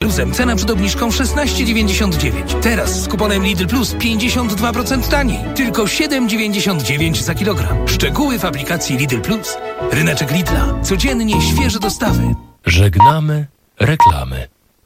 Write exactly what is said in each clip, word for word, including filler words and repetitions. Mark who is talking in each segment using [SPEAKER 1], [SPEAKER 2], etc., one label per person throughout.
[SPEAKER 1] Plusem cena przed obniżką szesnaście dziewięćdziesiąt dziewięć. Teraz z kuponem Lidl Plus pięćdziesiąt dwa procent taniej. Tylko siedem dziewięćdziesiąt dziewięć za kilogram. Szczegóły w aplikacji Lidl Plus. Ryneczek Lidla. Codziennie świeże dostawy.
[SPEAKER 2] Żegnamy reklamy.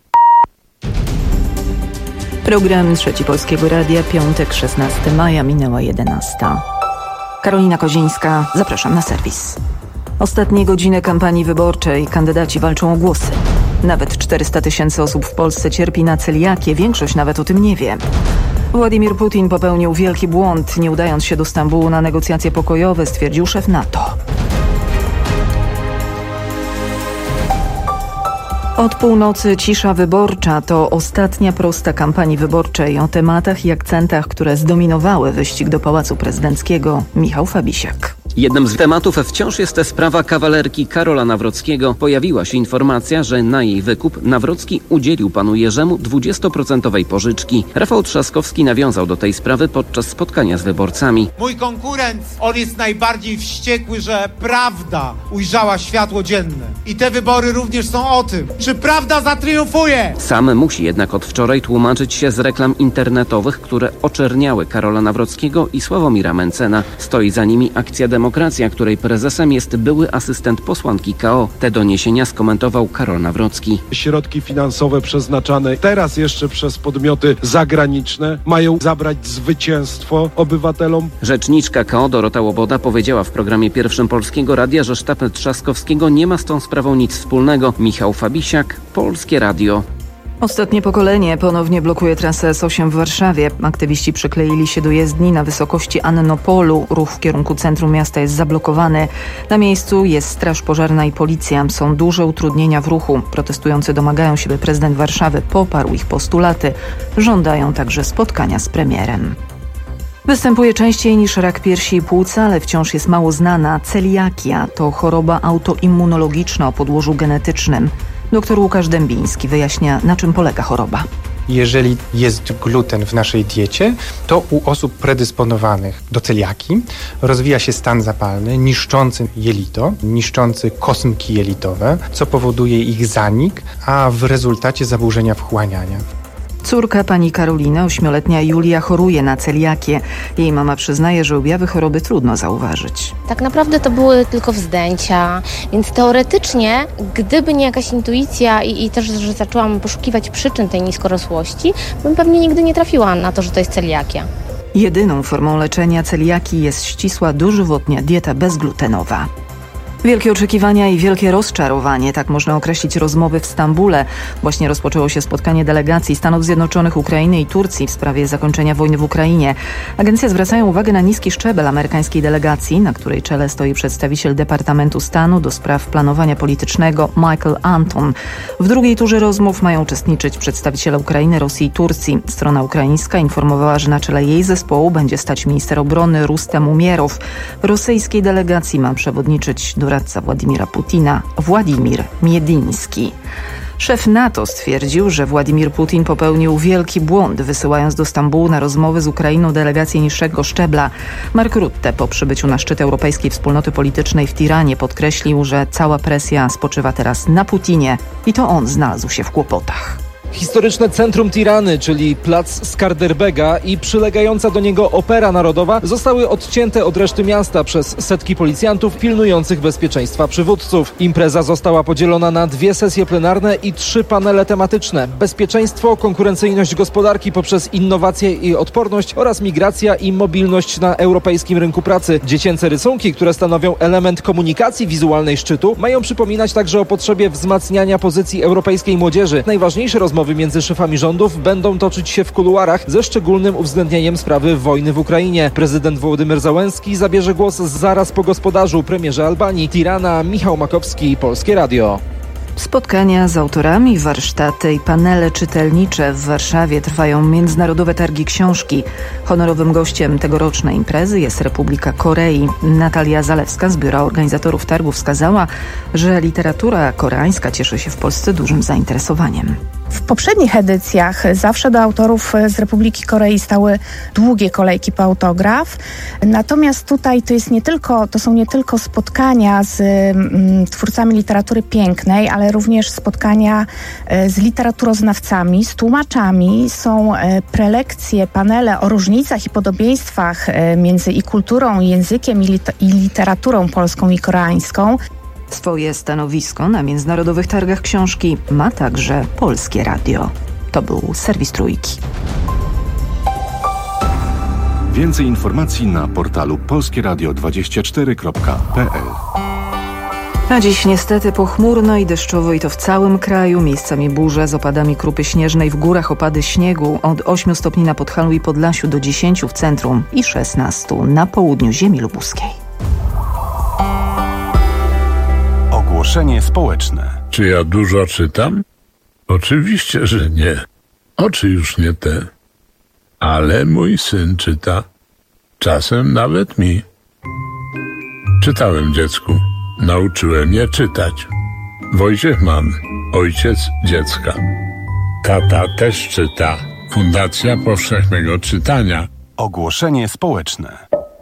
[SPEAKER 3] Program Trzeci Polskiego Radia, piątek, szesnastego maja, minęła jedenasta. Karolina Kozińska, zapraszam na serwis. Ostatnie godziny kampanii wyborczej. Kandydaci walczą o głosy. Nawet czterysta tysięcy osób w Polsce cierpi na celiakię. Większość nawet o tym nie wie. Władimir Putin popełnił wielki błąd, nie udając się do Stambułu na negocjacje pokojowe, stwierdził szef NATO. Od północy cisza wyborcza to ostatnia prosta kampanii wyborczej o tematach i akcentach, które zdominowały wyścig do Pałacu Prezydenckiego. Michał Fabisiak.
[SPEAKER 4] Jednym z tematów wciąż jest sprawa kawalerki Karola Nawrockiego. Pojawiła się informacja, że na jej wykup Nawrocki udzielił panu Jerzemu dwudziestoprocentowej pożyczki. Rafał Trzaskowski nawiązał do tej sprawy podczas spotkania z wyborcami.
[SPEAKER 5] Mój konkurent, on jest najbardziej wściekły, że prawda ujrzała światło dzienne. I te wybory również są o tym, czy prawda zatriumfuje.
[SPEAKER 4] Sam musi jednak od wczoraj tłumaczyć się z reklam internetowych, które oczerniały Karola Nawrockiego i Sławomira Mencena. Stoi za nimi Akcja Demokracja, której prezesem jest były asystent posłanki K O. Te doniesienia skomentował Karol Nawrocki.
[SPEAKER 6] Środki finansowe przeznaczane teraz jeszcze przez podmioty zagraniczne mają zabrać zwycięstwo obywatelom.
[SPEAKER 4] Rzeczniczka K O Dorota Łoboda powiedziała w programie Pierwszym Polskiego Radia, że sztab Trzaskowskiego nie ma z tą sprawą nic wspólnego. Michał Fabisiak, Polskie Radio.
[SPEAKER 3] Ostatnie pokolenie ponownie blokuje trasę S osiem w Warszawie. Aktywiści przykleili się do jezdni na wysokości Annopolu. Ruch w kierunku centrum miasta jest zablokowany. Na miejscu jest straż pożarna i policja. Są duże utrudnienia w ruchu. Protestujący domagają się, by prezydent Warszawy poparł ich postulaty. Żądają także spotkania z premierem. Występuje częściej niż rak piersi i płuca, ale wciąż jest mało znana. Celiakia to choroba autoimmunologiczna o podłożu genetycznym. Doktor Łukasz Dębiński wyjaśnia, na czym polega choroba.
[SPEAKER 7] Jeżeli jest gluten w naszej diecie, to u osób predysponowanych do celiakii rozwija się stan zapalny niszczący jelito, niszczący kosmki jelitowe, co powoduje ich zanik, a w rezultacie zaburzenia wchłaniania.
[SPEAKER 3] Córka pani Karoliny, ośmioletnia Julia, choruje na celiakię. Jej mama przyznaje, że objawy choroby trudno zauważyć.
[SPEAKER 8] Tak naprawdę to były tylko wzdęcia, więc teoretycznie, gdyby nie jakaś intuicja i, i też, że zaczęłam poszukiwać przyczyn tej niskorosłości, bym pewnie nigdy nie trafiła na to, że to jest celiakia.
[SPEAKER 3] Jedyną formą leczenia celiakii jest ścisła, dożywotnia dieta bezglutenowa. Wielkie oczekiwania i wielkie rozczarowanie, tak można określić rozmowy w Stambule. Właśnie rozpoczęło się spotkanie delegacji Stanów Zjednoczonych, Ukrainy i Turcji w sprawie zakończenia wojny w Ukrainie. Agencje zwracają uwagę na niski szczebel amerykańskiej delegacji, na której czele stoi przedstawiciel Departamentu Stanu do spraw planowania politycznego Michael Anton. W drugiej turze rozmów mają uczestniczyć przedstawiciele Ukrainy, Rosji i Turcji. Strona ukraińska informowała, że na czele jej zespołu będzie stać minister obrony Rustem Umierow. Rosyjskiej delegacji ma przewodniczyć do doradca Władimira Putina, Władimir Miediński. Szef NATO stwierdził, że Władimir Putin popełnił wielki błąd, wysyłając do Stambułu na rozmowy z Ukrainą delegację niższego szczebla. Mark Rutte po przybyciu na szczyt Europejskiej Wspólnoty Politycznej w Tiranie podkreślił, że cała presja spoczywa teraz na Putinie i to on znalazł się w kłopotach.
[SPEAKER 9] Historyczne centrum Tirany, czyli plac Skanderbega i przylegająca do niego Opera Narodowa zostały odcięte od reszty miasta przez setki policjantów pilnujących bezpieczeństwa przywódców. Impreza została podzielona na dwie sesje plenarne i trzy panele tematyczne. Bezpieczeństwo, konkurencyjność gospodarki poprzez innowacje i odporność oraz migracja i mobilność na europejskim rynku pracy. Dziecięce rysunki, które stanowią element komunikacji wizualnej szczytu, mają przypominać także o potrzebie wzmacniania pozycji europejskiej młodzieży. Najważniejsze rozmowy między szefami rządów będą toczyć się w kuluarach ze szczególnym uwzględnieniem sprawy wojny w Ukrainie. Prezydent Wołodymyr Zełenski zabierze głos zaraz po gospodarzu, premierze Albanii. Tirana, Michał Makowski, Polskie Radio.
[SPEAKER 3] Spotkania z autorami, warsztaty i panele czytelnicze w Warszawie trwają międzynarodowe targi książki. Honorowym gościem tegorocznej imprezy jest Republika Korei. Natalia Zalewska z biura organizatorów targów wskazała, że literatura koreańska cieszy się w Polsce dużym zainteresowaniem.
[SPEAKER 10] W poprzednich edycjach zawsze do autorów z Republiki Korei stały długie kolejki po autograf. Natomiast tutaj to jest nie tylko, to są nie tylko spotkania z mm, twórcami literatury pięknej, ale również spotkania e, z literaturoznawcami, z tłumaczami. Są e, prelekcje, panele o różnicach i podobieństwach e, między i kulturą, i językiem, i, lit- i literaturą polską i koreańską.
[SPEAKER 3] Swoje stanowisko na Międzynarodowych Targach Książki ma także Polskie Radio. To był serwis Trójki.
[SPEAKER 11] Więcej informacji na portalu polskieradio dwadzieścia cztery kropka p l.
[SPEAKER 3] A dziś niestety pochmurno i deszczowo i to w całym kraju. Miejscami burze z opadami krupy śnieżnej, w górach opady śniegu od ośmiu stopni na Podhalu i Podlasiu do dziesięciu w centrum i szesnastu na południu ziemi lubuskiej.
[SPEAKER 11] Ogłoszenie społeczne.
[SPEAKER 12] Czy ja dużo czytam? Oczywiście, że nie. Oczy już nie te. Ale mój syn czyta. Czasem nawet mi. Czytałem dziecku. Nauczyłem je czytać. Wojciech mamy, ojciec dziecka. Tata też czyta. Fundacja Powszechnego Czytania.
[SPEAKER 11] Ogłoszenie społeczne.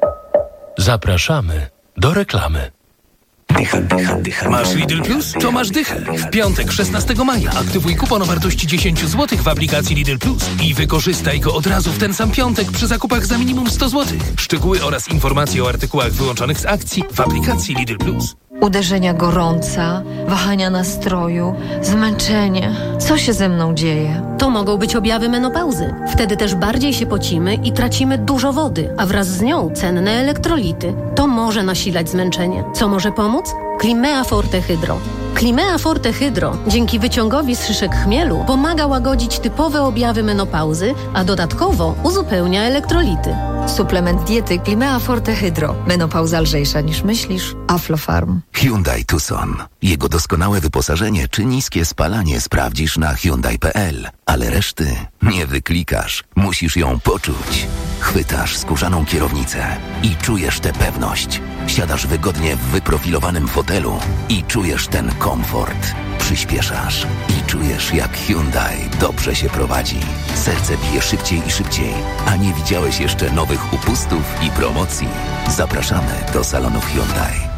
[SPEAKER 2] Zapraszamy do reklamy.
[SPEAKER 1] Dycha, dycha, dycha. Masz Lidl Plus? To masz dychę. W piątek szesnastego maja aktywuj kupon o wartości dziesięć złotych w aplikacji Lidl Plus i wykorzystaj go od razu w ten sam piątek przy zakupach za minimum sto złotych. Szczegóły oraz informacje o artykułach wyłączonych z akcji w aplikacji Lidl Plus.
[SPEAKER 13] Uderzenia gorąca, wahania nastroju, zmęczenie. Co się ze mną dzieje?
[SPEAKER 14] To mogą być objawy menopauzy. Wtedy też bardziej się pocimy i tracimy dużo wody, a wraz z nią cenne elektrolity. To może nasilać zmęczenie. Co może pomóc? Climea Forte Hydro. Climea Forte Hydro dzięki wyciągowi z szyszek chmielu pomaga łagodzić typowe objawy menopauzy, a dodatkowo uzupełnia elektrolity.
[SPEAKER 13] Suplement diety Climea Forte Hydro. Menopauza lżejsza niż myślisz. Aflofarm.
[SPEAKER 15] Hyundai Tucson. Jego doskonałe wyposażenie czy niskie spalanie sprawdzisz na hyundai kropka p l. Ale reszty nie wyklikasz. Musisz ją poczuć. Chwytasz skórzaną kierownicę i czujesz tę pewność. Siadasz wygodnie w wyprofilowanym fotelu i czujesz ten komfort. Przyspieszasz i czujesz, jak Hyundai dobrze się prowadzi. Serce bije szybciej i szybciej, a nie widziałeś jeszcze nowych upustów i promocji. Zapraszamy do salonów Hyundai.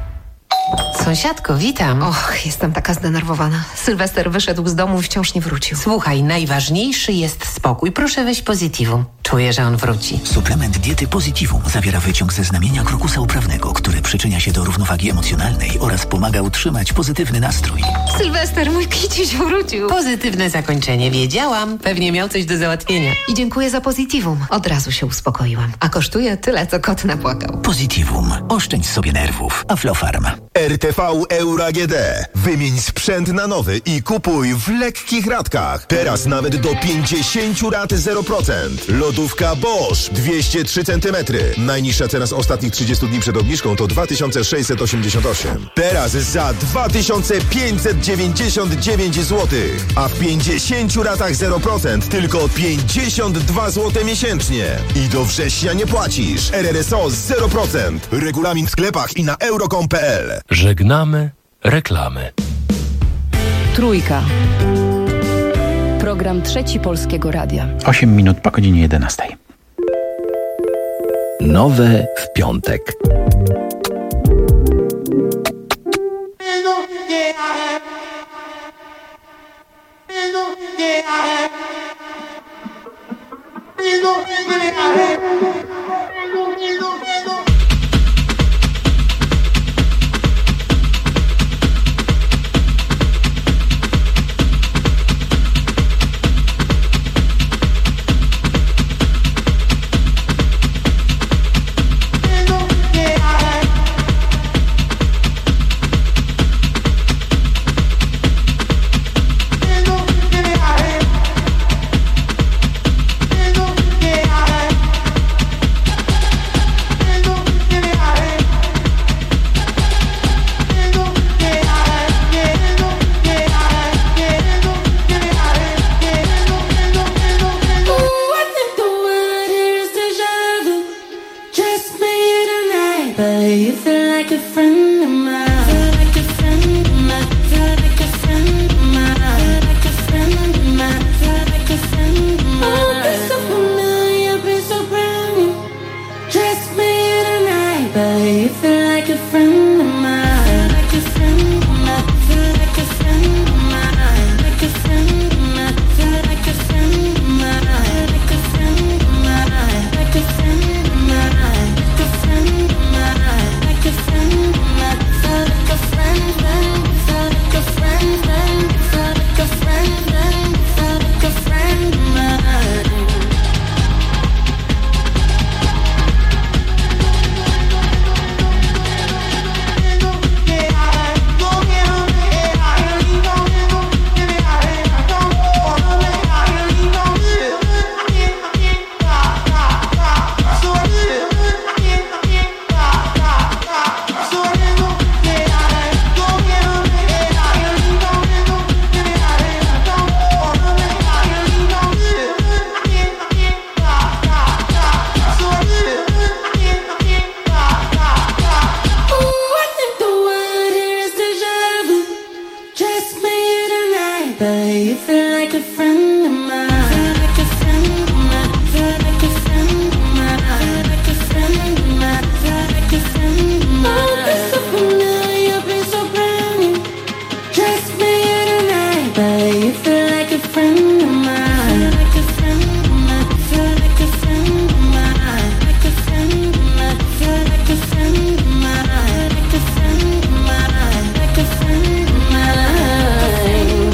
[SPEAKER 16] Sąsiadko, witam.
[SPEAKER 13] Och, jestem taka zdenerwowana. Sylwester wyszedł z domu i wciąż nie wrócił.
[SPEAKER 16] Słuchaj, najważniejszy jest spokój. Proszę weź Positivum. Czuję, że on wróci.
[SPEAKER 17] Suplement diety Positivum zawiera wyciąg ze znamienia krokusa uprawnego, który przyczynia się do równowagi emocjonalnej oraz pomaga utrzymać pozytywny nastrój.
[SPEAKER 13] Sylwester, mój kiciuś wrócił.
[SPEAKER 16] Pozytywne zakończenie. Wiedziałam. Pewnie miał coś do załatwienia.
[SPEAKER 13] I dziękuję za Positivum. Od razu się uspokoiłam. A kosztuje tyle, co kot napłakał.
[SPEAKER 17] Positivum. Oszczędź sobie nerwów. Aflofarm.
[SPEAKER 18] R T V Euro A G D. Wymień sprzęt na nowy i kupuj w lekkich ratkach. Teraz nawet do pięćdziesiąt rat zero procent. Lodówka Bosch dwieście trzy centymetry. Najniższa cena z ostatnich trzydziestu dni przed obniżką to dwa tysiące sześćset osiemdziesiąt osiem. Teraz za dwa tysiące pięćset dziewięćdziesiąt dziewięć złotych. A w pięćdziesięciu ratach zero procent tylko pięćdziesiąt dwa złote miesięcznie. I do września nie płacisz. R R S O zero procent. Regulamin w sklepach i na euro kropka com kropka p l.
[SPEAKER 2] Żegnamy reklamy.
[SPEAKER 19] Trójka. Program Trzeci Polskiego Radia.
[SPEAKER 20] osiem minut po godzinie jedenastej.
[SPEAKER 2] Nowe w piątek.
[SPEAKER 21] friend of mine. Feel like a friend of mine. Feel like a friend of mine. Feel like a friend of mine. Feel like a friend of mine. Oh, you're so familiar, be so brand new. Just me here tonight, but you feel like a friend of mine. Feel like a friend of mine. Feel like a friend of mine. Like a friend of mine. Feel like a friend of mine. Like a friend of mine. Like a friend of mine.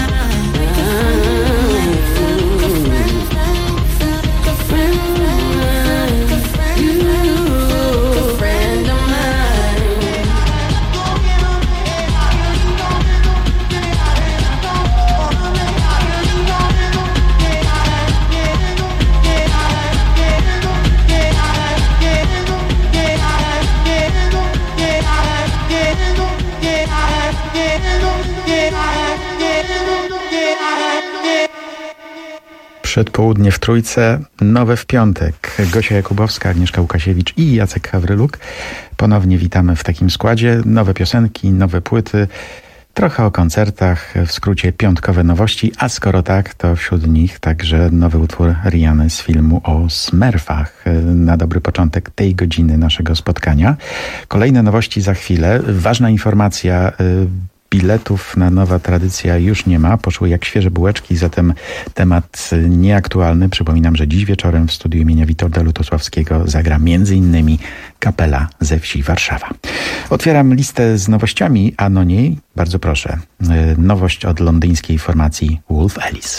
[SPEAKER 20] Przedpołudnie w Trójce, nowe w piątek. Gosia Jakubowska, Agnieszka Łukasiewicz i Jacek Hawryluk. Ponownie witamy w takim składzie. Nowe piosenki, nowe płyty, trochę o koncertach, w skrócie piątkowe nowości, a skoro tak, to wśród nich także nowy utwór Rihanny z filmu o Smurfach. Na dobry początek tej godziny naszego spotkania. Kolejne nowości za chwilę. Ważna informacja, biletów na Nowa Tradycja już nie ma. Poszły jak świeże bułeczki, zatem temat nieaktualny. Przypominam, że dziś wieczorem w studiu imienia Witolda Lutosławskiego zagra między innymi kapela ze wsi Warszawa. Otwieram listę z nowościami, a no niej, bardzo proszę, nowość od londyńskiej formacji Wolf Alice.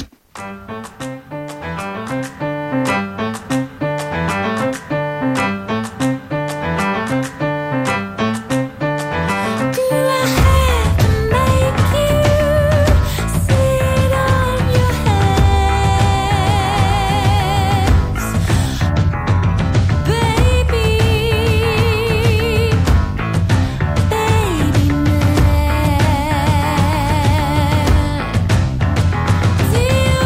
[SPEAKER 21] See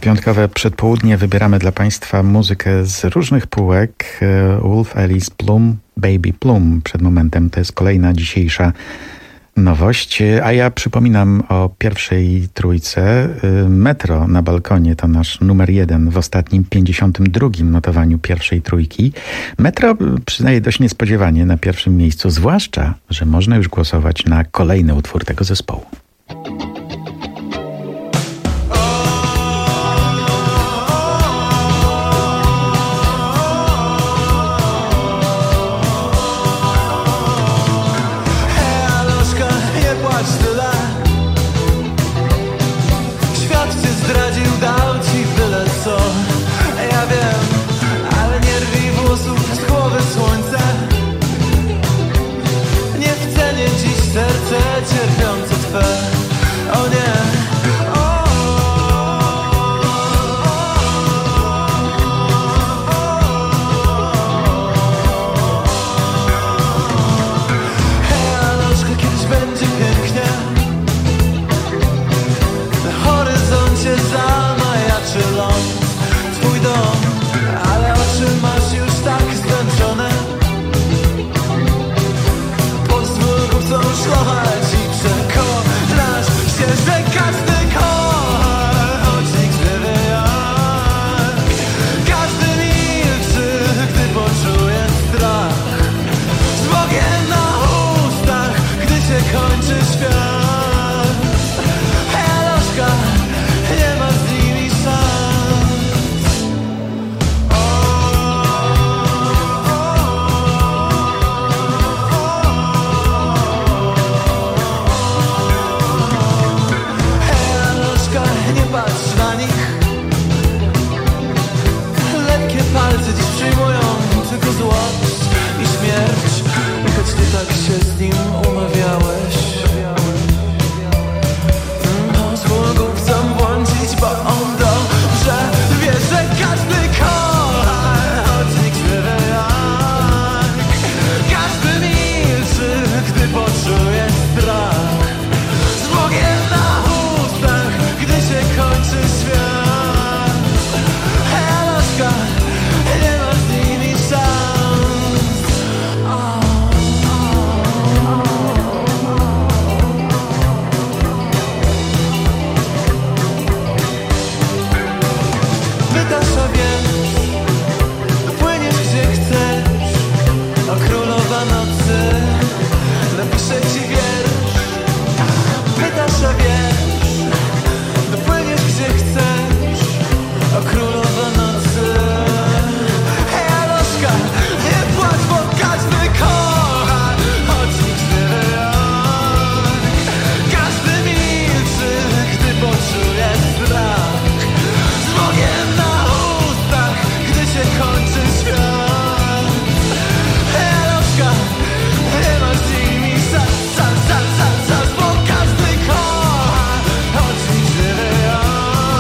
[SPEAKER 20] piątkowe przedpołudnie wybieramy dla Państwa muzykę z różnych półek. Wolf Alice Plum, Baby Plum przed momentem. To jest kolejna dzisiejsza nowość. A ja przypominam o pierwszej trójce. Metro na balkonie to nasz numer jeden w ostatnim pięćdziesiątym drugim notowaniu pierwszej trójki. Metro przyznaje dość niespodziewanie na pierwszym miejscu, zwłaszcza, że można już głosować na kolejny utwór tego zespołu.
[SPEAKER 21] Cierpiące twe, o nie. Hej, Alożka, kiedyś będzie pięknie. Na horyzoncie zamajaczy ląd, twój dom, ale oczy masz już tak zmęczone. Pozwól głupcom szlochać. Że każdy kocha, choć nikt nie wie jak. Każdy milczy, gdy poczuje strach. Z Bogiem na ustach, gdy się kończy świat. Hej, Alożka, nie ma z nimi szans. Nie patrz na nich. Lekkie palce dziś przyjmują tylko złość i śmierć. Choć ty tak się z nim umawiałeś. Pozwól głupcom błądzić, bo on dobrze wie, że każdy kocha, choć nikt nie wie jak. Każdy milczy, gdy poczuje strach. Z Bogiem na kończy świat. Hej, Alożka, nie ma z nimi szans. Oh, oh, oh. Pytasz, a więc dopłyniesz gdzie chcesz. O królowa nocy napiszę ci wiersz. Pytasz, a więc gdzie chcesz, o królowa nocy. Hej, Alożka, nie płacz, bo każdy kocha, choć nikt nie wie jak. Każdy milczy, gdy poczuje strach. Z Bogiem na ustach, gdy się kończy świat. Hej, Alożka, nie masz z nimi szans, szans, szans, szans, szans, bo każdy kocha, choć nikt nie wie jak.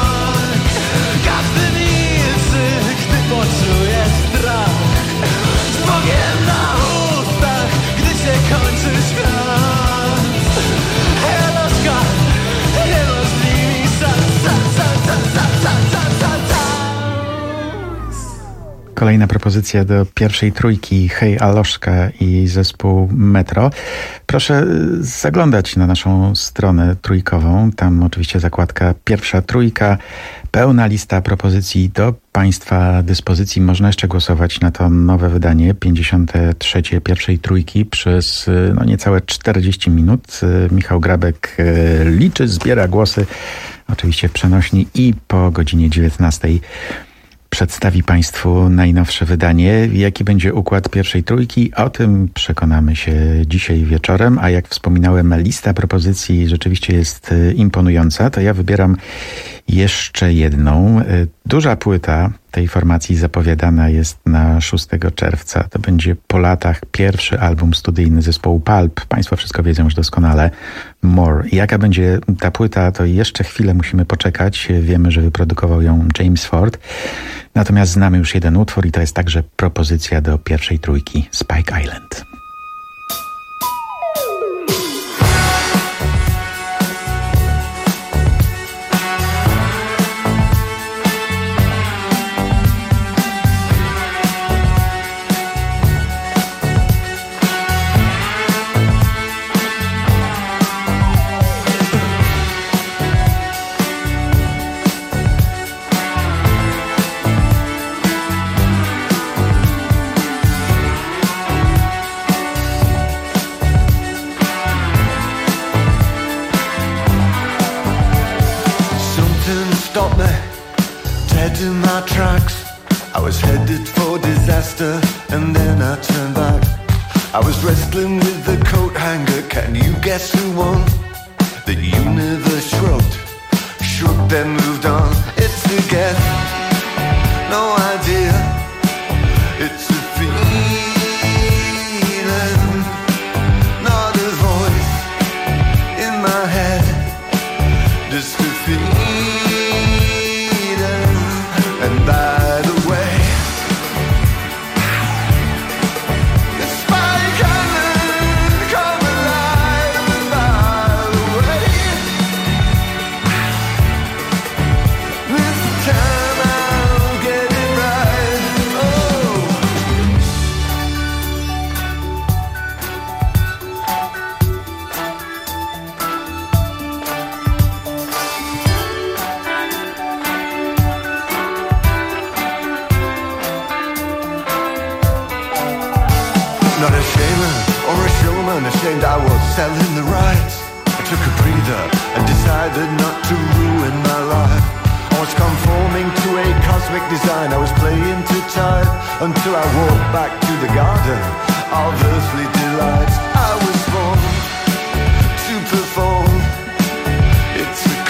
[SPEAKER 21] Poczuje strach. Z Bogiem na ustach, gdy się kończy świat. Hej, Alożka, nie ma z nimi szans, szans, szans, szans, szans, szans, szans, szans.
[SPEAKER 20] Kolejna propozycja do pierwszej trójki. Hej, Alożka i zespół Metro. Proszę zaglądać na naszą stronę trójkową. Tam oczywiście zakładka pierwsza trójka. Pełna lista propozycji do Państwa dyspozycji. Można jeszcze głosować na to nowe wydanie, pięćdziesiąte trzecie pierwszej trójki przez no, niecałe czterdzieści minut. Michał Grabek liczy, zbiera głosy, oczywiście w przenośni, i po godzinie dziewiętnastej przedstawi Państwu najnowsze wydanie. Jaki będzie układ pierwszej trójki? O tym przekonamy się dzisiaj wieczorem, a jak wspominałem, lista propozycji rzeczywiście jest imponująca. To ja wybieram jeszcze jedną. Duża płyta tej formacji zapowiadana jest na szóstego czerwca. To będzie po latach pierwszy album studyjny zespołu Pulp. Państwo wszystko wiedzą już doskonale. More. Jaka będzie ta płyta, to jeszcze chwilę musimy poczekać. Wiemy, że wyprodukował ją James Ford. Natomiast znamy już jeden utwór i to jest także propozycja do pierwszej trójki, Spike Island.
[SPEAKER 5] stop me, dead in my tracks. I was headed for disaster, and then I turned back. I was wrestling with the coat hanger, can you guess who won? The universe shrugged, shook then moved on. It's a guess, no idea. It's a feeling, not a voice in my head. Just a feeling, and by the way, the Spike Island come alive. And by the way, this time I'll get it right. Oh. Not a shaman or a showman, ashamed I was selling the rights. I took a breather and decided not to ruin my life. I was conforming to a cosmic design, I was playing to time until I walked back to the garden of earthly delights. I was born to perform, it's a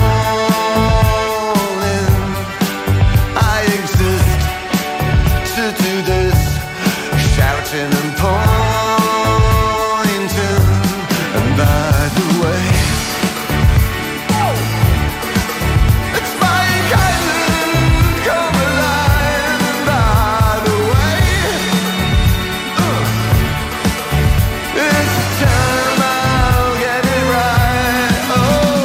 [SPEAKER 5] calling. I exist to do this, shouting and pointing. And by the way, it's Spike Island come alive. And by the way, uh, this time I'll get it right. Oh.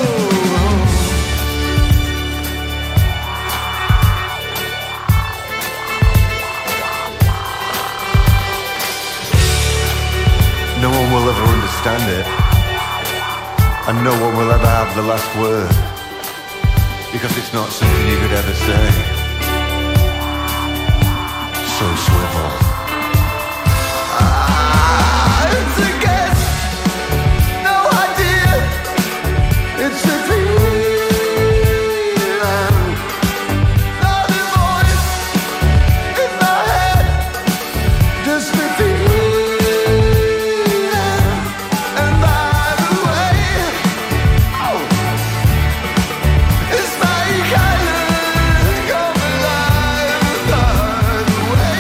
[SPEAKER 5] No one will ever understand it, and no one will ever have the last word, because it's not something you could ever say. So swivel. Ah, it's a guess, no idea. It's a feeling, not a voice in my head. Just a feeling. And by the way, oh, it's Spike Island come alive. And by the way,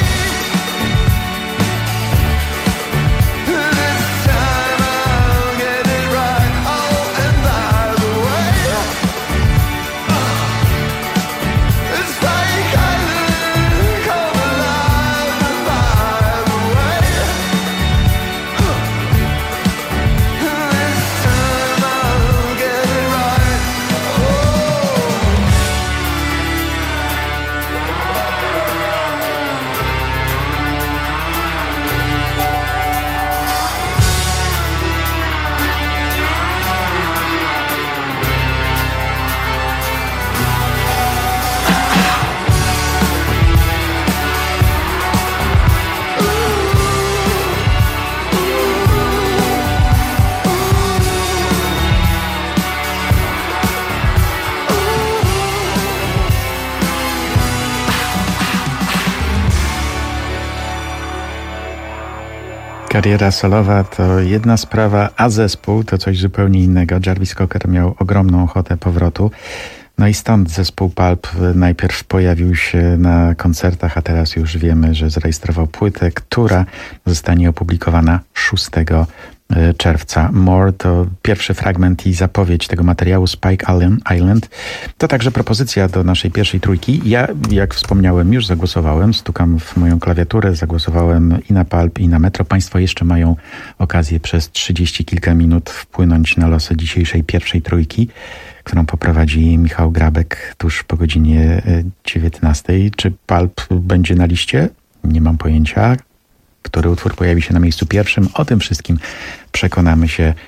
[SPEAKER 5] this time I'll get it right. Oh, and by the way, it's Spike Island come alive. And by the way, this time I'll get it right. Oh.
[SPEAKER 20] Kariera solowa to jedna sprawa, a zespół to coś zupełnie innego. Jarvis Cocker miał ogromną ochotę powrotu. No i stąd zespół Pulp najpierw pojawił się na koncertach, a teraz już wiemy, że zarejestrował płytę, która zostanie opublikowana szóstego czerwca. More to pierwszy fragment i zapowiedź tego materiału Spike Island. To także propozycja do naszej pierwszej trójki. Ja, jak wspomniałem, już zagłosowałem. Stukam w moją klawiaturę. Zagłosowałem i na Pulp, i na Metro. Państwo jeszcze mają okazję przez trzydzieści kilka minut wpłynąć na losy dzisiejszej pierwszej trójki, którą poprowadzi Michał Grabek tuż po godzinie dziewiętnastej. Czy Pulp będzie na liście? Nie mam pojęcia. Który utwór pojawi się na miejscu pierwszym? O tym wszystkim przekonamy się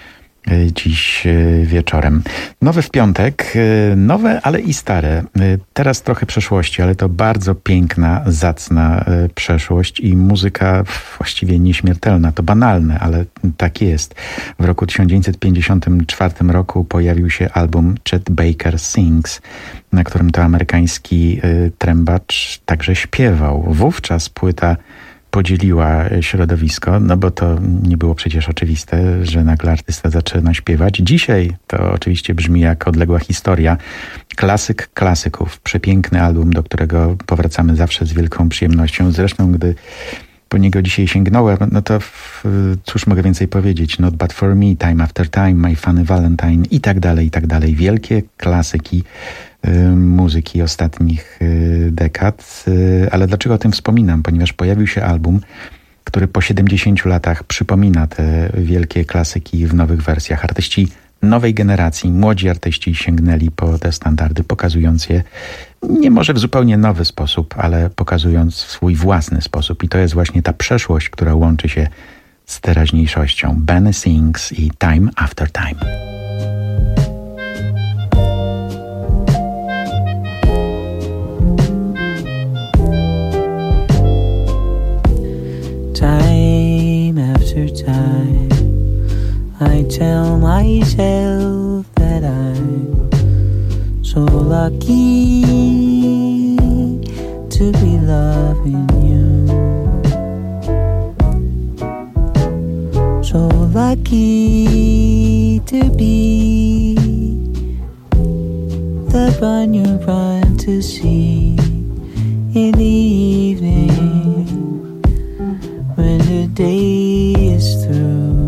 [SPEAKER 20] dziś wieczorem. Nowe w piątek, nowe, ale i stare. Teraz trochę przeszłości, ale to bardzo piękna, zacna przeszłość i muzyka właściwie nieśmiertelna. To banalne, ale tak jest. W roku tysiąc dziewięćset pięćdziesiątym czwartym roku pojawił się album Chet Baker Sings, na którym to amerykański trębacz także śpiewał. Wówczas płyta podzieliła środowisko, no bo to nie było przecież oczywiste, że nagle artysta zaczyna śpiewać. Dzisiaj to oczywiście brzmi jak odległa historia. Klasyk klasyków. Przepiękny album, do którego powracamy zawsze z wielką przyjemnością. Zresztą, gdy po niego dzisiaj sięgnąłem, no to cóż mogę więcej powiedzieć? Not But For Me, Time After Time, My Funny Valentine i tak dalej, i tak dalej. Wielkie klasyki muzyki ostatnich dekad. Ale dlaczego o tym wspominam? Ponieważ pojawił się album, który po siedemdziesięciu latach przypomina te wielkie klasyki w nowych wersjach. Artyści nowej generacji, młodzi artyści sięgnęli po te standardy, pokazując je nie może w zupełnie nowy sposób, ale pokazując w swój własny sposób. I to jest właśnie ta przeszłość, która łączy się z teraźniejszością. Benny Sings i Time After Time.
[SPEAKER 6] Time after time, I tell myself that I'm so lucky to be loving you, so lucky to be the one you run to see in the evening when the day is through.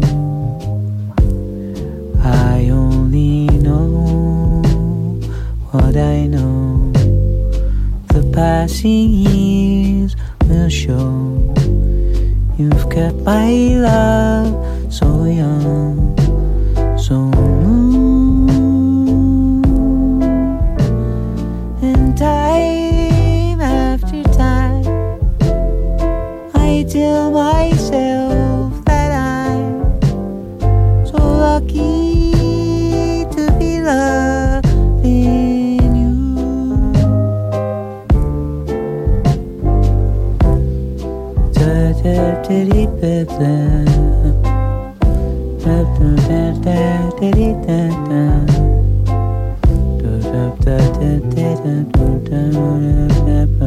[SPEAKER 6] I only know what I know. The passing years will show. You've kept my love so young, so new. And time after time, I tell myself that I'm so lucky to be loving you. Da da da dee da da da da da da dee da da da da da da da da da da.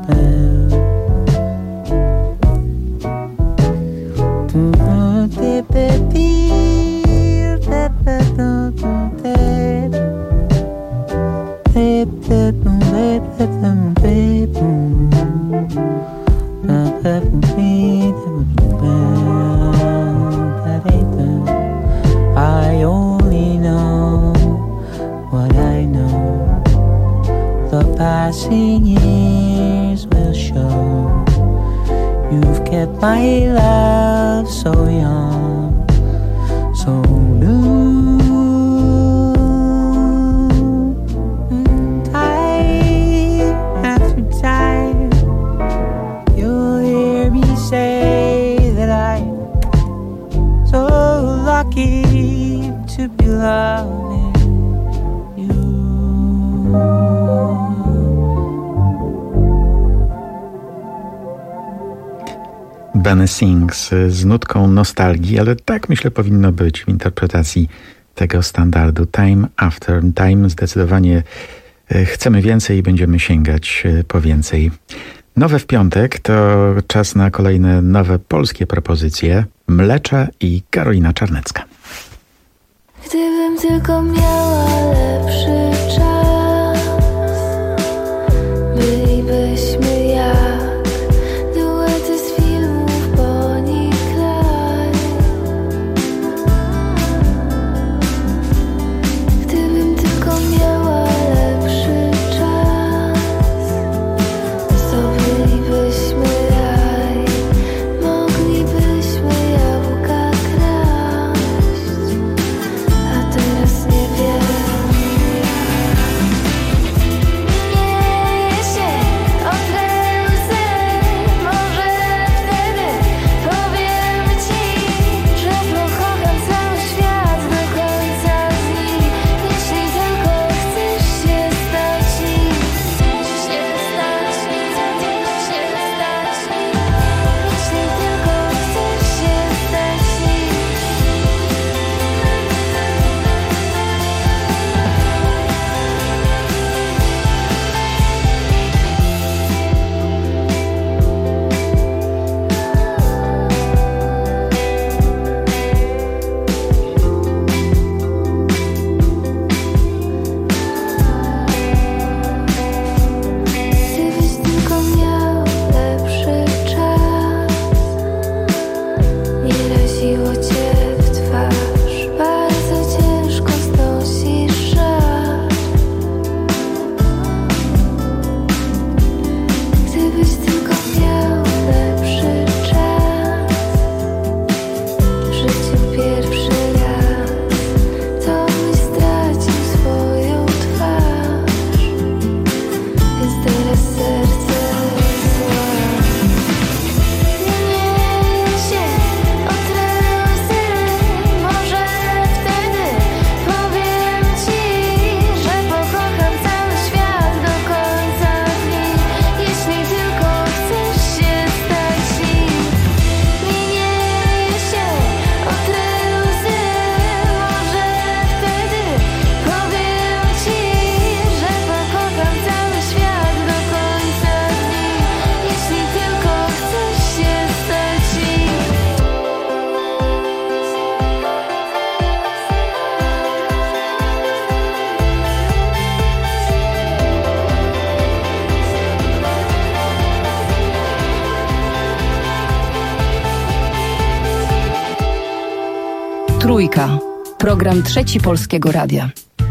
[SPEAKER 6] I only know what I know. The passing years will show. You've kept my love so young, so new. And time after time, you'll hear me say that I'm so lucky to be loving you.
[SPEAKER 20] Benny Sings z nutką nostalgii, ale tak myślę powinno być w interpretacji tego standardu. Time After Time. Zdecydowanie chcemy więcej i będziemy sięgać po więcej. Nowe w piątek to czas na kolejne nowe polskie propozycje. Mlecza i Karolina Czarnecka.
[SPEAKER 21] Gdybym tylko miała lepszy czas, bylibyśmy jak duety z filmów Bonnie i Clyde. Gdybym tylko miała lepszy czas, to bylibyśmy raj, moglibyśmy jabłka kraść. A teraz nie wiem,
[SPEAKER 19] Trójka. Program Trzeci Polskiego Radia.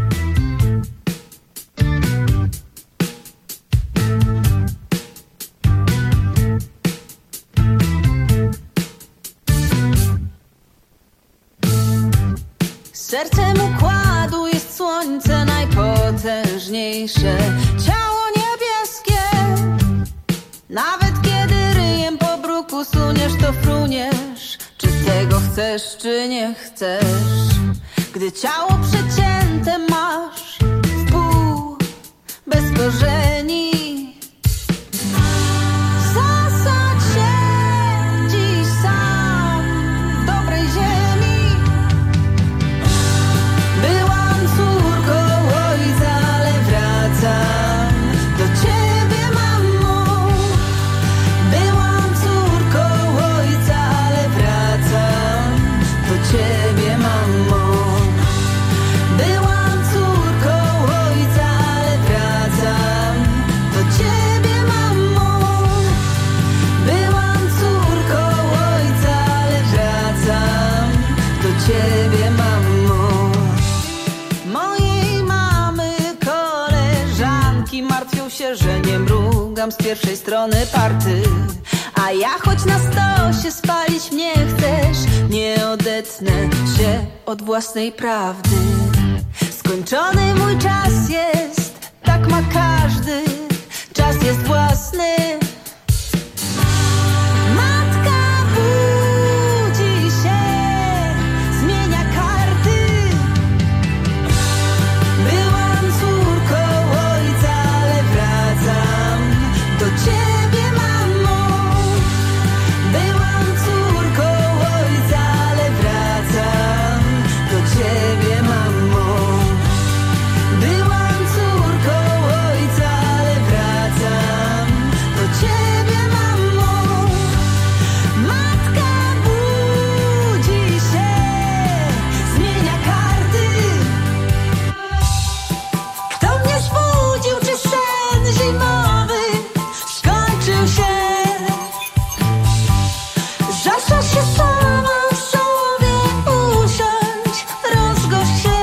[SPEAKER 4] Sercem układu jest słońce najpotężniejsze, ciało niebieskie. Nawet kiedy ryjem po bruku suniesz, to fruniesz. Czy tego chcesz, czy nie chcesz? Gdy ciało przecięte masz w pół, bez korzeni, zasadź się dziś sam w dobrej ziemi. Byłam córką ojca, ale wracam do ciebie, mamo. Byłam córką ojca, ale wracam do ciebie, mamo. Byłam córką ojca, ale wracam do ciebie, mamo. Byłam córką ojca, ale wracam do ciebie, mamo. Mojej mamy koleżanki martwią się, że nie mrugam z pierwszej strony party. A ja choć na stosie spalić mnie chcesz, nie odetnę się od własnej prawdy. Skończony mój czas jest, tak ma każdy, czas jest własny. Matka budzi się, zmienia karty. Byłam córką ojca, ale wracam do ciebie, mamo. Byłam córką ojca, ale wracam do ciebie, mamo. Byłam córką ojca, ale wracam do ciebie, mamo. Matka budzi się, zmienia karty. Kto mnie zbudził, czy sen zimowy skończył się? Zasza się sama w sobie, usiądź, rozgość się.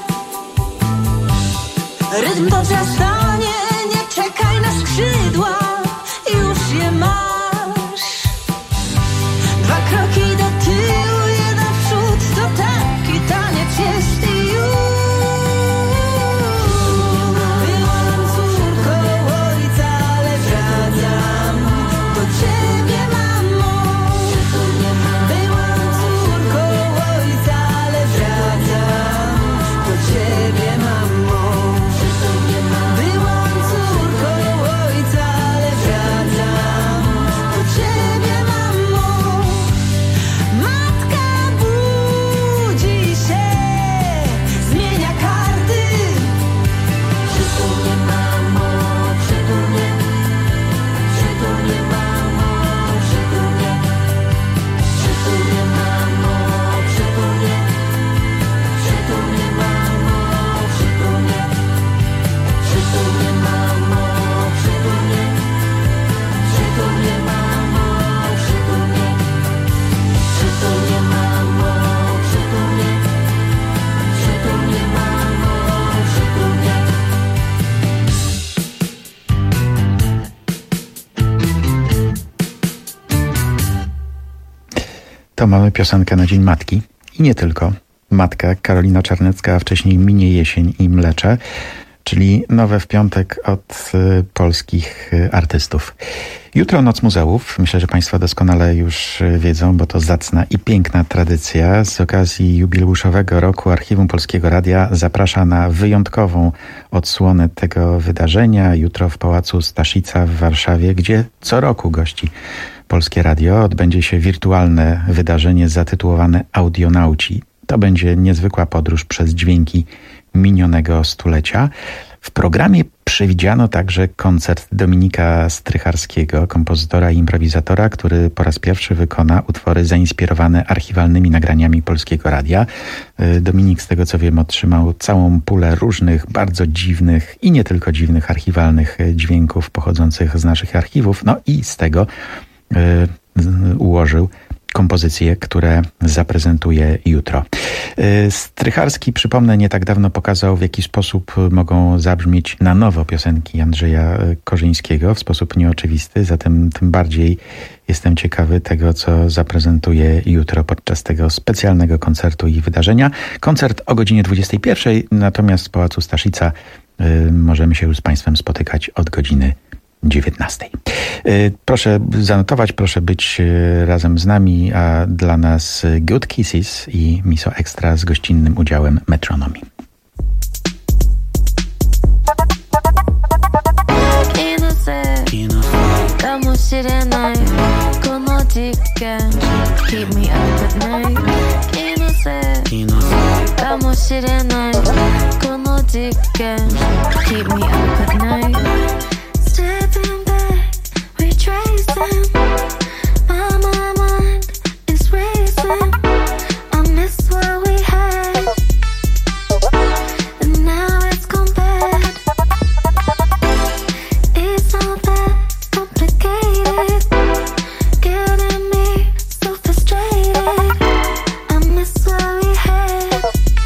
[SPEAKER 4] Rytm to wzrastanie, nie czekaj na skrzydła, już je masz. Dwa kroki do tyłu, jeden w przód, to taki taniec jest i już. Byłam córką ojca, ale wracam do ciebie, mamo. Byłam córką ojca, ale wracam do ciebie, mamo. Byłam córką ojca, ale wracam do ciebie, mamo. Matka budzi się, zmienia karty. Przytul mnie, mamo, przytul mnie. Przytul mnie, mamo, przytul mnie. Przytul mnie, mamo, przytul mnie. Przytul mnie, mamo, przytul mnie. Przytul mnie, mamo, przytul mnie. Przytul mnie, mamo, przytul mnie. Przytul mnie, mamo, przytul mnie. Przytul mnie, mamo, przytul mnie.
[SPEAKER 20] To mamy piosenkę na Dzień Matki. I nie tylko. Matka Karolina Czarnecka, a wcześniej Minie jesień i mlecze, czyli nowe w piątek od y, polskich y, artystów. Jutro Noc Muzeów. Myślę, że Państwo doskonale już y, wiedzą, bo to zacna i piękna tradycja. Z okazji jubileuszowego roku Archiwum Polskiego Radia zaprasza na wyjątkową odsłonę tego wydarzenia. Jutro w Pałacu Staszica w Warszawie, gdzie co roku gości Polskie Radio, odbędzie się wirtualne wydarzenie zatytułowane Audionauci. To będzie niezwykła podróż przez dźwięki minionego stulecia. W programie przewidziano także koncert Dominika Strycharskiego, kompozytora i improwizatora, który po raz pierwszy wykona utwory zainspirowane archiwalnymi nagraniami Polskiego Radia. Dominik, z tego co wiem, otrzymał całą pulę różnych, bardzo dziwnych i nie tylko dziwnych archiwalnych dźwięków pochodzących z naszych archiwów. No i z tego y, ułożył kompozycje, które zaprezentuje jutro. Strycharski, przypomnę, nie tak dawno pokazał, w jaki sposób mogą zabrzmieć na nowo piosenki Andrzeja Korzyńskiego w sposób nieoczywisty, zatem tym bardziej jestem ciekawy tego, co zaprezentuje jutro podczas tego specjalnego koncertu i wydarzenia. Koncert o godzinie dwudziestej pierwszej, natomiast w Pałacu Staszica y, możemy się już z Państwem spotykać od godziny dziewiętnastej. Y, proszę zanotować, proszę być y, razem z nami, a dla nas Good Kisses i Miso Extra z gościnnym udziałem Metronomii.
[SPEAKER 21] Keep me up at night. Keep me up at night. Stepping back, retracing. My, my mind is racing. I miss what we had, and now it's gone bad. It's not that complicated. Getting me so frustrated. I miss what we had,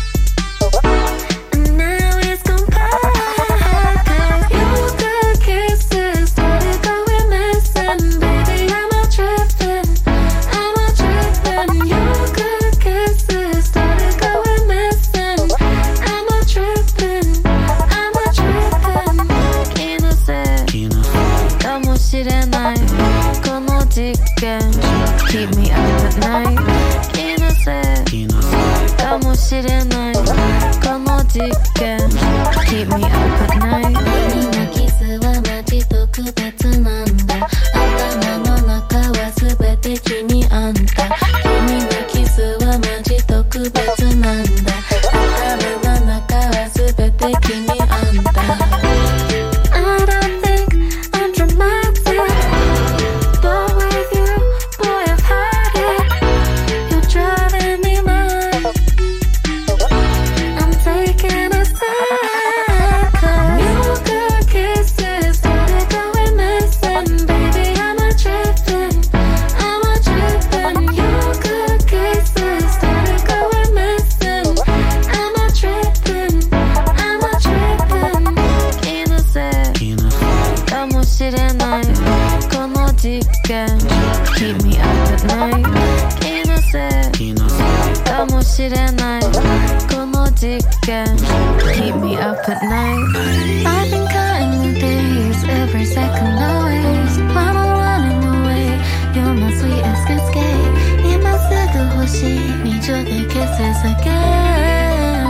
[SPEAKER 21] and now it's gone bad. 'Cause you good kisses started going missing. Baby, I'm not tripping, I'm not tripping. You good kisses started going missing. I'm not tripping, I'm not tripping. 気のせいかもしれないこの実験 Keep me up at night. 気のせいかもしれないこの実験 Keep me up at night. 君のキスはマジ特別なんだ。頭の中は全て君あんた。君のキスはマジ特別なんだ。頭の中は全て君あんた。I don't think I'm dramatic, but with you, boy, I've had it. You're driving me mad. I'm taking a stand. 'Cause you good kisses started going missing. Baby, I'm not tripping, I'm not tripping. You good kisses started going missing. I'm not tripping, I'm not tripping. 気のせいかもしれないこの実験 Keep me up at night. 気のせいかもしれないこの実験 Keep me up at night. I've been counting the days, every second always. I'm running away, you're my sweetest escape. 今すぐ欲しい Need your good kisses again,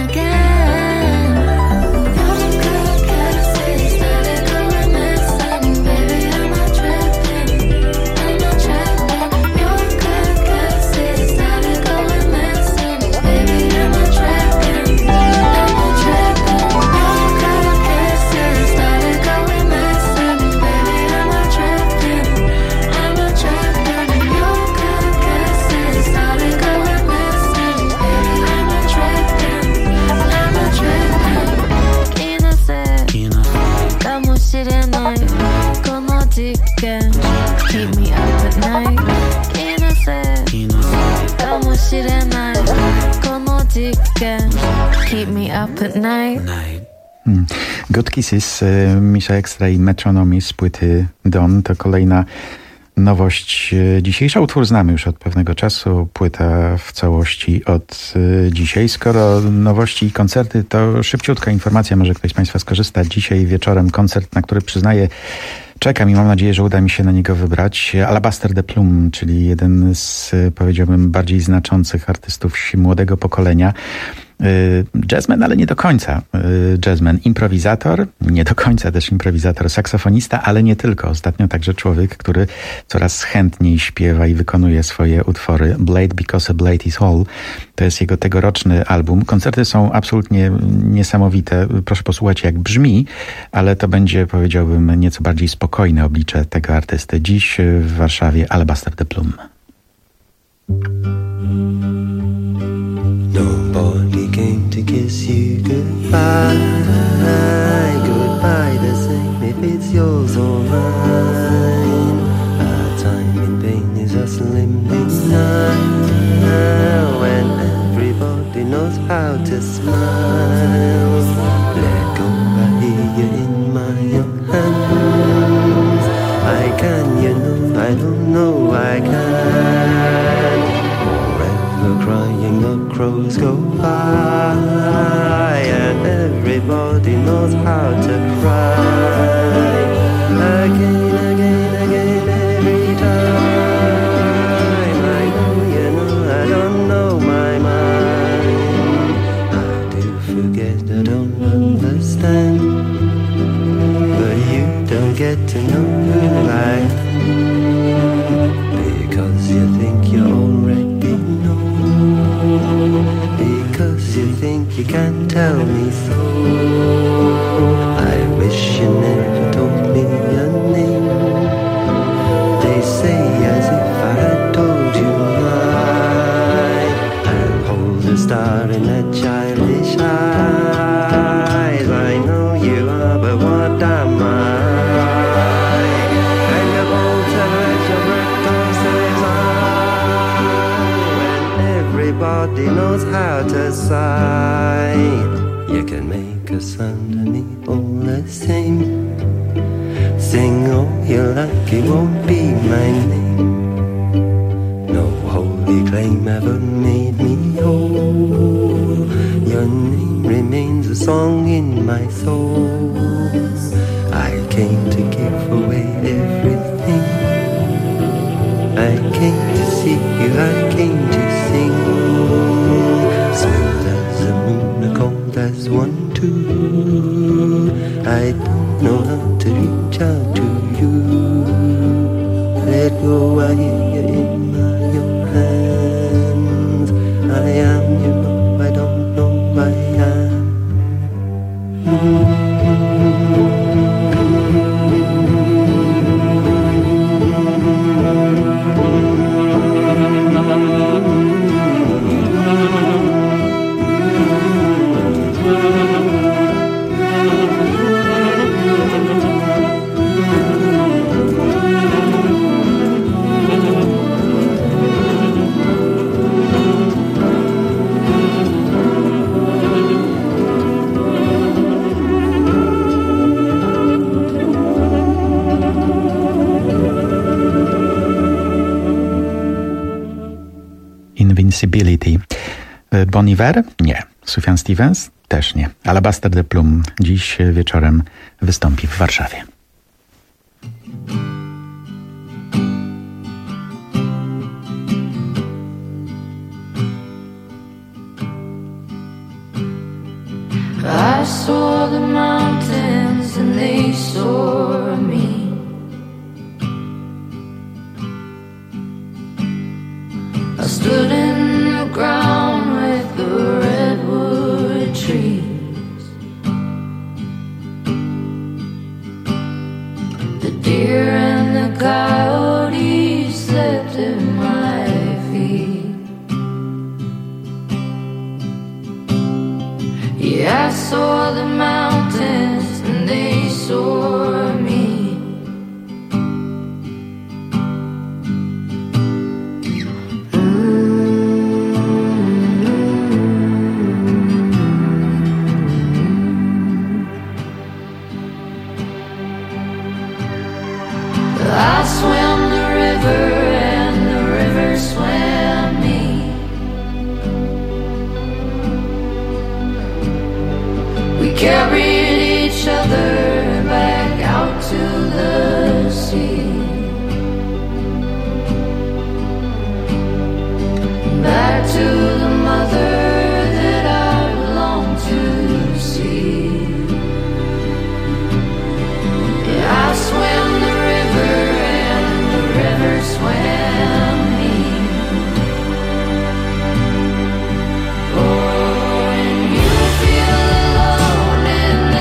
[SPEAKER 21] again. Your good kisses started going missing. Baby, I'm not tripping, I'm not tripping. Your good kisses started going missing. Baby, I'm not tripping, I'm not tripping. Your good kisses started going missing. Baby, I'm not tripping, I'm not tripping. Your good kisses started going missing. Baby, I'm not tripping, I'm not tripping. 気のせいかもしれないこの実験 Keep me up at night. 気のせいかもしれないこの実験 Keep me up at night.
[SPEAKER 20] Hmm. Good Kisses, y, Miso Extra i Metronomii z płyty Dawn to kolejna nowość y, dzisiejsza. Utwór znamy już od pewnego czasu, płyta w całości od y, dzisiaj. Skoro nowości i koncerty, to szybciutka informacja, może ktoś z Państwa skorzysta. Dzisiaj wieczorem koncert, na który przyznaję, czekam i mam nadzieję, że uda mi się na niego wybrać. Alabaster de Plum, czyli jeden z, powiedziałbym, bardziej znaczących artystów młodego pokolenia. Jazzman, ale nie do końca jazzman. Improwizator, nie do końca też improwizator, saksofonista, ale nie tylko. Ostatnio także człowiek, który coraz chętniej śpiewa i wykonuje swoje utwory. Blade Because a Blade is All. To jest jego tegoroczny album. Koncerty są absolutnie niesamowite. Proszę posłuchać, jak brzmi, ale to będzie, powiedziałbym, nieco bardziej spokojne oblicze tego artysty. Dziś w Warszawie Alabaster de Plum.
[SPEAKER 7] Nobody came to kiss you goodbye, goodbye the same if it's yours or mine. Our time in pain is a slim thing. can, you know, I don't know I can. Forever crying, the crows go by, and everybody knows how to cry. Again, again, again, every time. I know, you know, I don't know my mind. I do forget, I don't understand, but you don't get to know who I am, because you think you already know, because you think you can't tell me so. I wish you never told me your name. They say as if I had told you mine. I'll hold a star in that childish eyes. I know you are, but what am I? And you won't let your breath go, says I. When everybody knows how to sigh, you can make a sound to me all the same. Sing all you like, it won't be my name. No holy claim ever made me whole. Your name remains a song in my soul. I came to give away everything. I came to see you, I came to sing. Smooth as a moon, cold as one too. I don't know how to reach out to you. Let go, I hear you in my your hands. I am, you know, I don't know I am.
[SPEAKER 20] Invincibility. Bon Iver? Nie. Sufjan Stevens? Też nie. Alabaster de Plum dziś wieczorem wystąpi w Warszawie.
[SPEAKER 4] I saw the mountains and they saw me. I stood in the ground with the redwood trees. The deer and the coyotes slept at my feet. Yeah, I saw the mountains and they saw me. I swam the river and the river swam me. We carried each other back out to the sea, back to the mother that I long to see. Yeah, I swam the river and the river swam me. Oh, and you feel alone in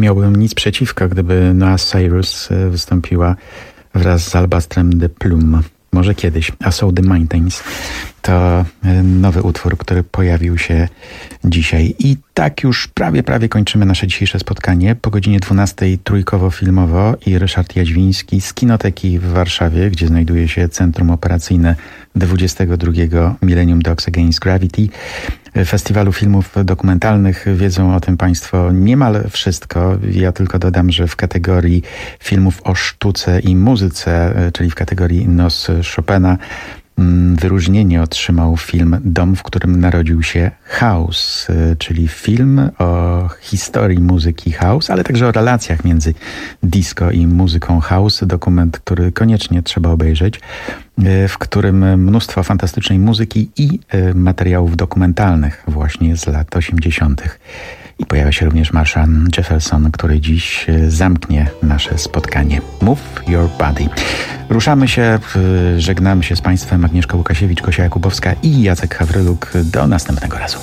[SPEAKER 20] miałbym nic przeciwko, gdyby Noah Cyrus wystąpiła wraz z Albastrem de Plume. Może kiedyś. A So The Mountains to nowy utwór, który pojawił się dzisiaj. I tak już prawie, prawie kończymy nasze dzisiejsze spotkanie. Po godzinie dwunastej trójkowo-filmowo i Ryszard Jadźwiński z Kinoteki w Warszawie, gdzie znajduje się Centrum Operacyjne dwudziestego drugiego Millennium Dogs Against Gravity. Festiwalu Filmów Dokumentalnych. Wiedzą o tym Państwo niemal wszystko. Ja tylko dodam, że w kategorii filmów o sztuce i muzyce, czyli w kategorii Nos Chopina, wyróżnienie otrzymał film Dom, w którym narodził się House, czyli film o historii muzyki house, ale także o relacjach między disco i muzyką house. Dokument, który koniecznie trzeba obejrzeć, w którym mnóstwo fantastycznej muzyki i materiałów dokumentalnych właśnie z lat osiemdziesiątych. I pojawia się również Marshall Jefferson, który dziś zamknie nasze spotkanie. Move Your Body. Ruszamy się, żegnamy się z Państwem. Agnieszka Łukasiewicz, Gosia Jakubowska i Jacek Hawryluk. Do następnego razu.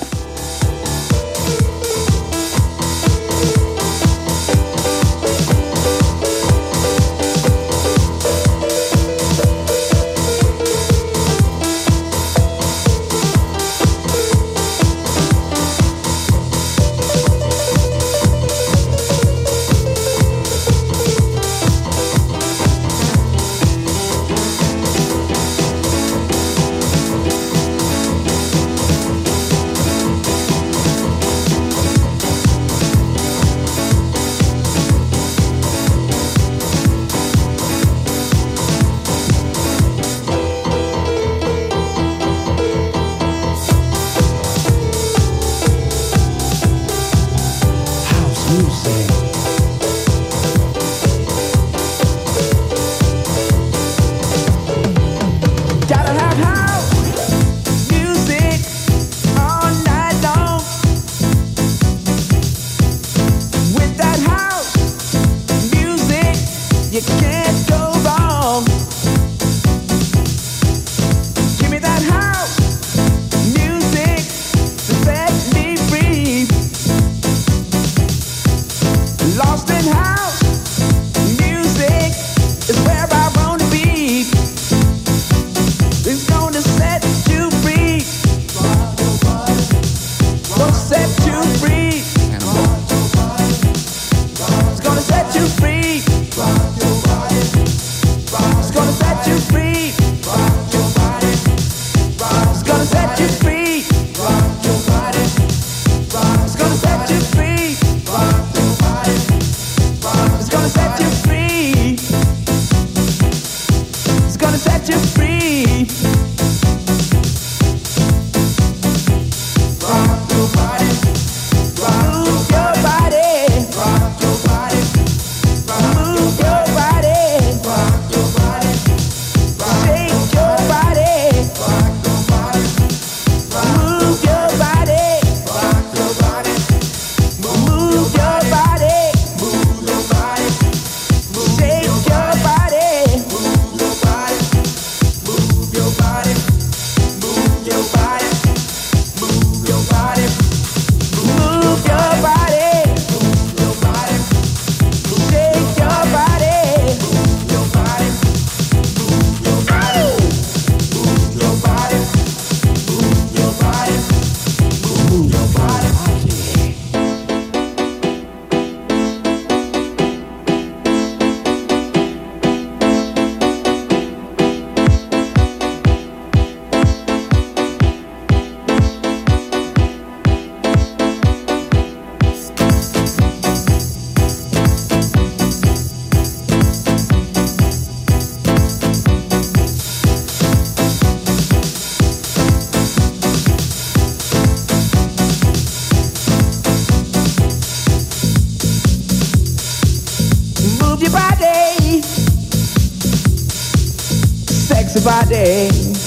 [SPEAKER 8] Body,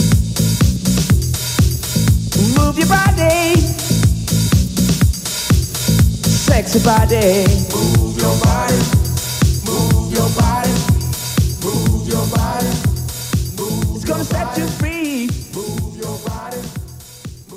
[SPEAKER 8] move your body, sexy body, move your body, move your body, move your body, move. It's gonna set you free. Move your body.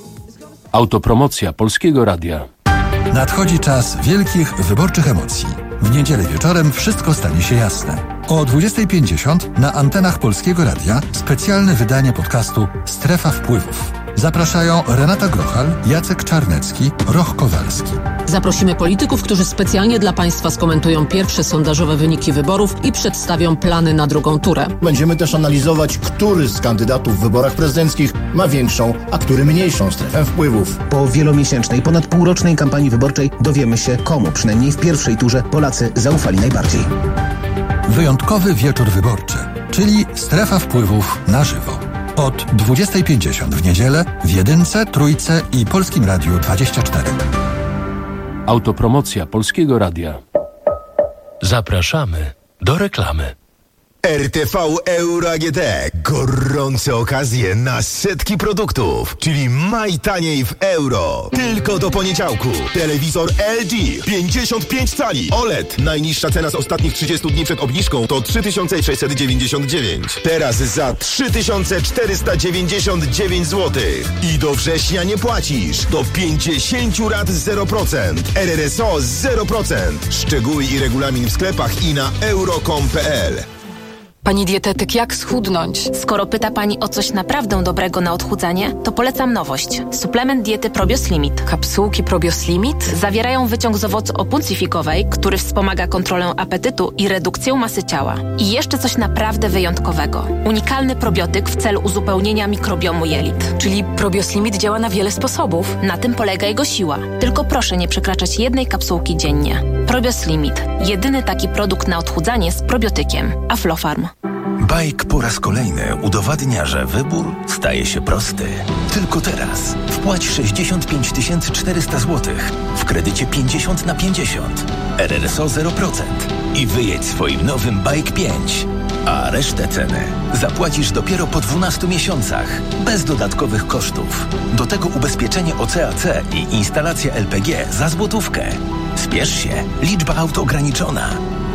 [SPEAKER 2] Autopromocja Polskiego Radia.
[SPEAKER 22] Nadchodzi czas wielkich wyborczych emocji.
[SPEAKER 9] W niedzielę wieczorem wszystko stanie się jasne. O dwudziestej pięćdziesiąt na antenach Polskiego Radia specjalne wydanie podcastu Strefa Wpływów. Zapraszają Renata Grochal, Jacek Czarnecki, Roch Kowalski.
[SPEAKER 22] Zaprosimy polityków, którzy specjalnie dla Państwa skomentują pierwsze sondażowe wyniki wyborów i przedstawią plany na drugą turę.
[SPEAKER 23] Będziemy też analizować, który z kandydatów w wyborach prezydenckich ma większą, a który mniejszą strefę wpływów.
[SPEAKER 24] Po wielomiesięcznej, ponad półrocznej kampanii wyborczej dowiemy się, komu przynajmniej w pierwszej turze Polacy zaufali najbardziej.
[SPEAKER 9] Wyjątkowy wieczór wyborczy, czyli Strefa Wpływów na żywo. Od dwudziestej pięćdziesiąt w niedzielę w Jedynce, Trójce i Polskim Radiu dwadzieścia cztery.
[SPEAKER 2] Autopromocja Polskiego Radia. Zapraszamy do reklamy.
[SPEAKER 18] R T V Euro A G D. Gorące okazje na setki produktów, czyli maj taniej w euro. Tylko do poniedziałku. Telewizor L G pięćdziesiąt pięć cali O L E D. Najniższa cena z ostatnich trzydziestu dni przed obniżką to trzy tysiące sześćset dziewięćdziesiąt dziewięć. Teraz za trzy tysiące czterysta dziewięćdziesiąt dziewięć złotych. I do września nie płacisz. Do pięćdziesiąt rat zero procent. R R S O zero procent. Szczegóły i regulamin w sklepach i na euro kropka com kropka p l.
[SPEAKER 25] Pani dietetyk, jak schudnąć?
[SPEAKER 26] Skoro pyta Pani o coś naprawdę dobrego na odchudzanie, to polecam nowość. Suplement diety Probios Limit.
[SPEAKER 25] Kapsułki Probios Limit?
[SPEAKER 26] Zawierają wyciąg z owocu opuncifikowej, który wspomaga kontrolę apetytu i redukcję masy ciała. I jeszcze coś naprawdę wyjątkowego. Unikalny probiotyk w celu uzupełnienia mikrobiomu jelit.
[SPEAKER 25] Czyli Probios Limit działa na wiele sposobów.
[SPEAKER 26] Na tym polega jego siła. Tylko proszę nie przekraczać jednej kapsułki dziennie. Probios Limit. Jedyny taki produkt na odchudzanie z probiotykiem. Aflofarm.
[SPEAKER 27] Bajk po raz kolejny udowadnia, że wybór staje się prosty. Tylko teraz wpłać sześćdziesiąt pięć tysięcy czterysta złotych w kredycie pięćdziesiąt na pięćdziesiąt. R R S O zero procent i wyjedź swoim nowym Bike pięć. A resztę ceny zapłacisz dopiero po dwunastu miesiącach, bez dodatkowych kosztów. Do tego ubezpieczenie O C A C i instalacja L P G za złotówkę. Spiesz się, liczba aut ograniczona.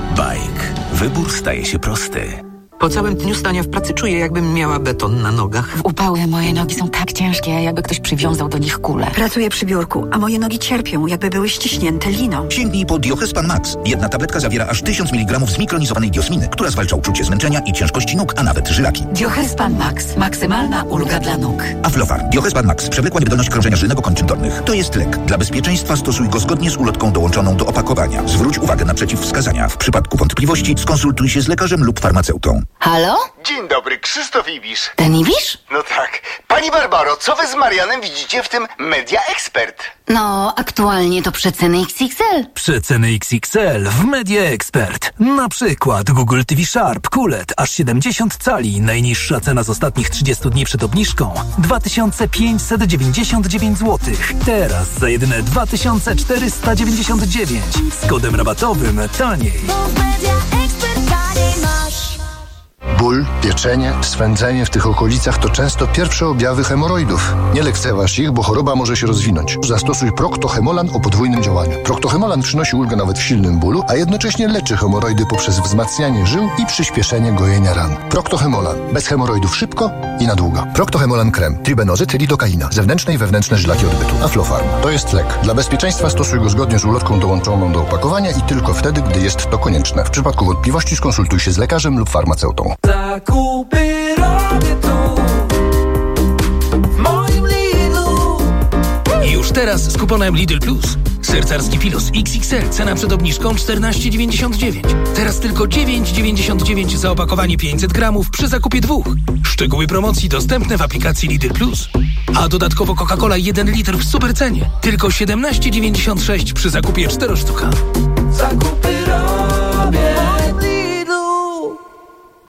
[SPEAKER 27] Bike. Wybór staje się prosty.
[SPEAKER 28] Po całym dniu stania w pracy czuję, jakbym miała beton na nogach.
[SPEAKER 29] W upały moje nogi są tak ciężkie, jakby ktoś przywiązał do nich kulę.
[SPEAKER 30] Pracuję przy biurku, a moje nogi cierpią, jakby były ściśnięte liną.
[SPEAKER 17] Sięgnij po Diohespan Max. Jedna tabletka zawiera aż tysiąc miligramów zmikronizowanej diosminy, która zwalcza uczucie zmęczenia i ciężkości nóg, a nawet żylaki.
[SPEAKER 29] Diohespan Max. Maksymalna ulga dla nóg.
[SPEAKER 17] Aflofarm. Diohespan Max. Przewlekła niewydolność krążenia żylnego kończyn dolnych. To jest lek. Dla bezpieczeństwa stosuj go zgodnie z ulotką dołączoną do opakowania. Zwróć uwagę na przeciwwskazania. W przypadku wątpliwości skonsultuj się z lekarzem lub farmaceutą.
[SPEAKER 29] Halo?
[SPEAKER 31] Dzień dobry, Krzysztof Ibisz.
[SPEAKER 29] Ten Ibisz?
[SPEAKER 31] No tak. Pani Barbaro, co wy z Marianem widzicie w tym Media Expert?
[SPEAKER 29] No, aktualnie to przeceny X X L.
[SPEAKER 1] Przeceny X X L w Media Expert. Na przykład Google T V Sharp Q L E D aż siedemdziesiąt cali. Najniższa cena z ostatnich trzydziestu dni przed obniżką dwa tysiące pięćset dziewięćdziesiąt dziewięć złotych. Teraz za jedyne dwa tysiące czterysta dziewięćdziesiąt dziewięć. Z kodem rabatowym taniej.
[SPEAKER 32] Ból, pieczenie, swędzenie w tych okolicach to często pierwsze objawy hemoroidów. Nie lekceważ ich, bo choroba może się rozwinąć. Zastosuj Procto-Hemolan o podwójnym działaniu. Procto-Hemolan przynosi ulgę nawet w silnym bólu, a jednocześnie leczy hemoroidy poprzez wzmacnianie żył i przyspieszenie gojenia ran. Procto-Hemolan. Bez hemoroidów szybko i na długo. Procto-Hemolan krem. Tribenozyt, lidokaina. Zewnętrzne i wewnętrzne żylaki odbytu. Aflofarm. To jest lek. Dla bezpieczeństwa stosuj go zgodnie z ulotką dołączoną do opakowania i tylko wtedy, gdy jest to konieczne. W przypadku wątpliwości skonsultuj się z lekarzem lub farmaceutą.
[SPEAKER 8] Zakupy robię tu, w moim Lidlu.
[SPEAKER 1] I już teraz z kuponem Lidl Plus. Sercarski Pilos X X L, cena przed obniżką czternaście dziewięćdziesiąt dziewięć. Teraz tylko dziewięć dziewięćdziesiąt dziewięć za opakowanie pięćset gramów przy zakupie dwóch. Szczegóły promocji dostępne w aplikacji Lidl Plus. A dodatkowo Coca-Cola jeden litr w supercenie. Tylko siedemnaście dziewięćdziesiąt sześć przy zakupie czterech sztuka.
[SPEAKER 8] Zakup